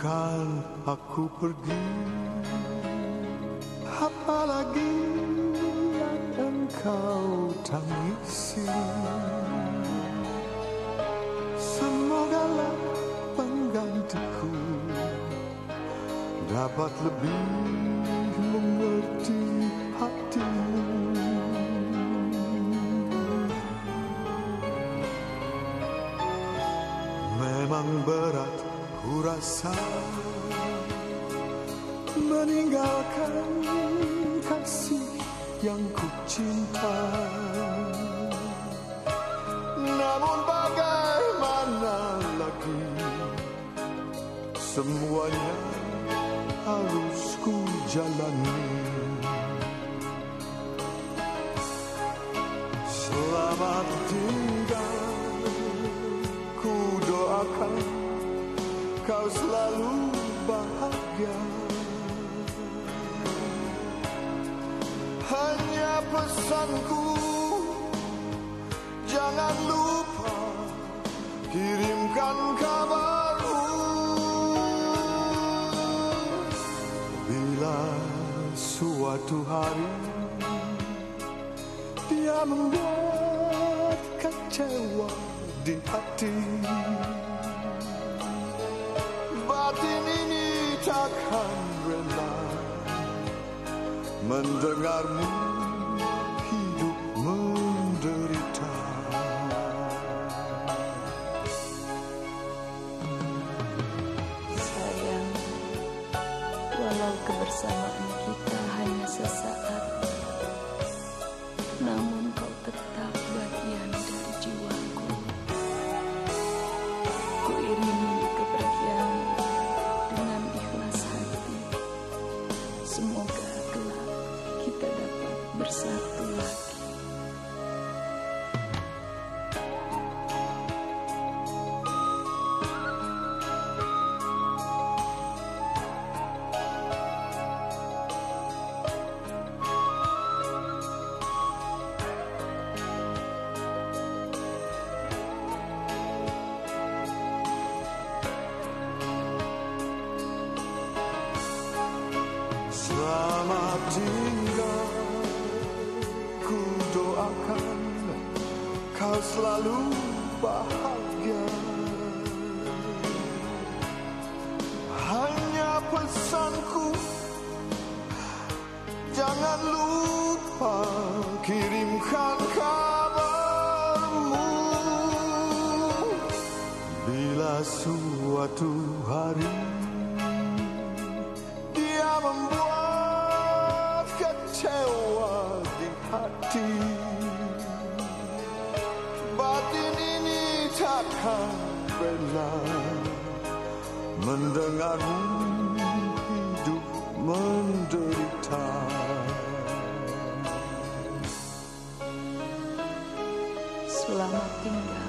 Biarkan aku pergi, apalagi yang engkau tangisi. Semogalah penggantiku dapat lebih mengerti hatimu. Memang berat ku rasa meninggalkan kasih yang ku cinta, namun bagaimana lagi, semuanya harus ku jalani. Selamat tinggal, ku doakan kau selalu bahagia. Hanya pesanku, jangan lupa kirimkan kabarmu. Bila suatu hari dia membuat kecewa di hati, batin ini takkan rela mendengarmu hidup menderita. Sayang, walau kebersamaan kita hanya sesaat, namun kau tetap bagian dari jiwaku. Ku iringi kepergianmu dengan ikhlas hati. Semoga kelak kita dapat bersatu lagi. Selamat tinggal, ku doakan kau selalu bahagia. Hanya pesanku, jangan lupa kirimkan kabarmu. Bila suatu hari dia membuat kecewa di hati, batin ini takkan rela mendengarmu hidup menderita. Selamat tinggal.